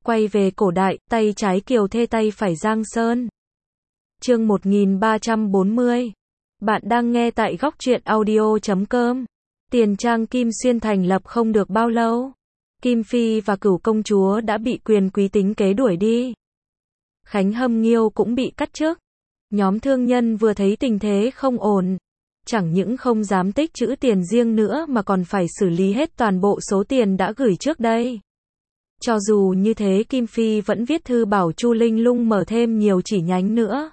Quay về cổ đại, tay trái Kiều Thê tay phải Giang Sơn. Chương 1340. Bạn đang nghe tại góc truyện audio.com. Tiền Trang Kim Xuyên thành lập không được bao lâu, Kim Phi và Cửu công chúa đã bị quyền quý tính kế đuổi đi. Khánh Hâm Nghiêu cũng bị cắt chức. Nhóm thương nhân vừa thấy tình thế không ổn, chẳng những không dám tích trữ tiền riêng nữa mà còn phải xử lý hết toàn bộ số tiền đã gửi trước đây. Cho dù như thế, Kim Phi vẫn viết thư bảo Chu Linh Lung mở thêm nhiều chi nhánh nữa,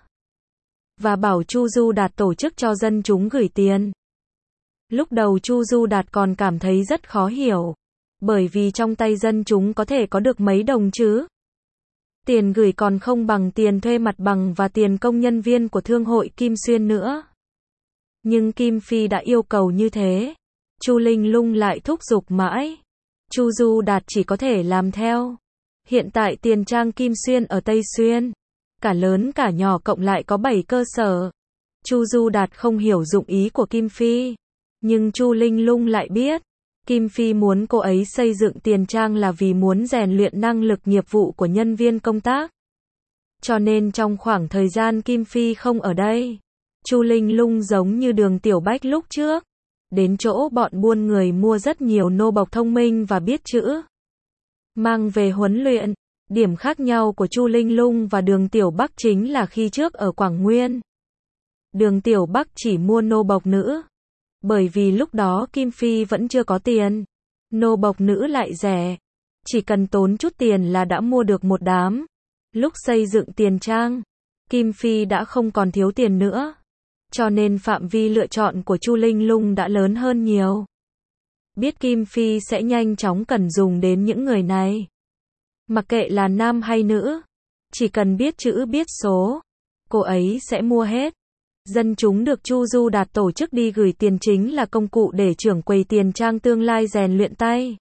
và bảo Chu Du Đạt tổ chức cho dân chúng gửi tiền. Lúc đầu Chu Du Đạt còn cảm thấy rất khó hiểu, bởi vì trong tay dân chúng có thể có được mấy đồng chứ. Tiền gửi còn không bằng tiền thuê mặt bằng và tiền công nhân viên của thương hội Kim Xuyên nữa. Nhưng Kim Phi đã yêu cầu như thế, Chu Linh Lung lại thúc giục mãi. Chu Du Đạt chỉ có thể làm theo. Hiện tại Tiền Trang Kim Xuyên ở Tây Xuyên, cả lớn cả nhỏ cộng lại có 7 cơ sở. Chu Du Đạt không hiểu dụng ý của Kim Phi, nhưng Chu Linh Lung lại biết. Kim Phi muốn cô ấy xây dựng Tiền Trang là vì muốn rèn luyện năng lực nghiệp vụ của nhân viên công tác. Cho nên trong khoảng thời gian Kim Phi không ở đây, Chu Linh Lung giống như Đường Tiểu Bách lúc trước, đến chỗ bọn buôn người mua rất nhiều nô bộc thông minh và biết chữ, mang về huấn luyện. Điểm khác nhau của Chu Linh Lung và Đường Tiểu Bắc chính là khi trước ở Quảng Nguyên, Đường Tiểu Bắc chỉ mua nô bộc nữ, bởi vì lúc đó Kim Phi vẫn chưa có tiền. Nô bộc nữ lại rẻ, chỉ cần tốn chút tiền là đã mua được một đám. Lúc xây dựng Tiền Trang, Kim Phi đã không còn thiếu tiền nữa, cho nên phạm vi lựa chọn của Chu Linh Lung đã lớn hơn nhiều. Biết Kim Phi sẽ nhanh chóng cần dùng đến những người này, mặc kệ là nam hay nữ, chỉ cần biết chữ biết số, cô ấy sẽ mua hết. Dân chúng được Chu Du Đạt tổ chức đi gửi tiền chính là công cụ để trưởng quầy Tiền Trang tương lai rèn luyện tay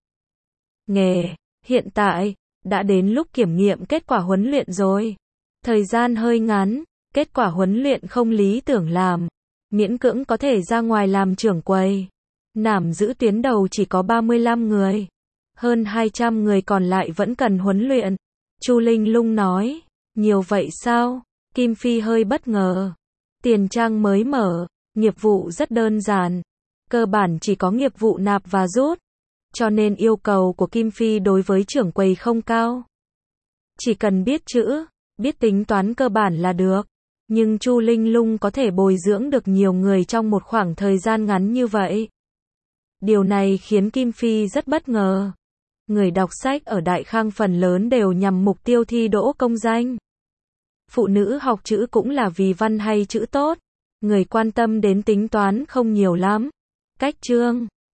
nghề. Hiện tại, đã đến lúc kiểm nghiệm kết quả huấn luyện rồi. Thời gian hơi ngắn, kết quả huấn luyện không lý tưởng làm, miễn cưỡng có thể ra ngoài làm trưởng quầy. Nảm giữ tuyến đầu chỉ có 35 người, hơn 200 người còn lại vẫn cần huấn luyện. Chu Linh Lung nói, nhiều vậy sao? Kim Phi hơi bất ngờ. Tiền Trang mới mở, nghiệp vụ rất đơn giản, cơ bản chỉ có nghiệp vụ nạp và rút, cho nên yêu cầu của Kim Phi đối với trưởng quầy không cao. Chỉ cần biết chữ, biết tính toán cơ bản là được. Nhưng Chu Linh Lung có thể bồi dưỡng được nhiều người trong một khoảng thời gian ngắn như vậy. Điều này khiến Kim Phi rất bất ngờ. Người đọc sách ở Đại Khang phần lớn đều nhằm mục tiêu thi đỗ công danh. Phụ nữ học chữ cũng là vì văn hay chữ tốt. Người quan tâm đến tính toán không nhiều lắm. Cách chương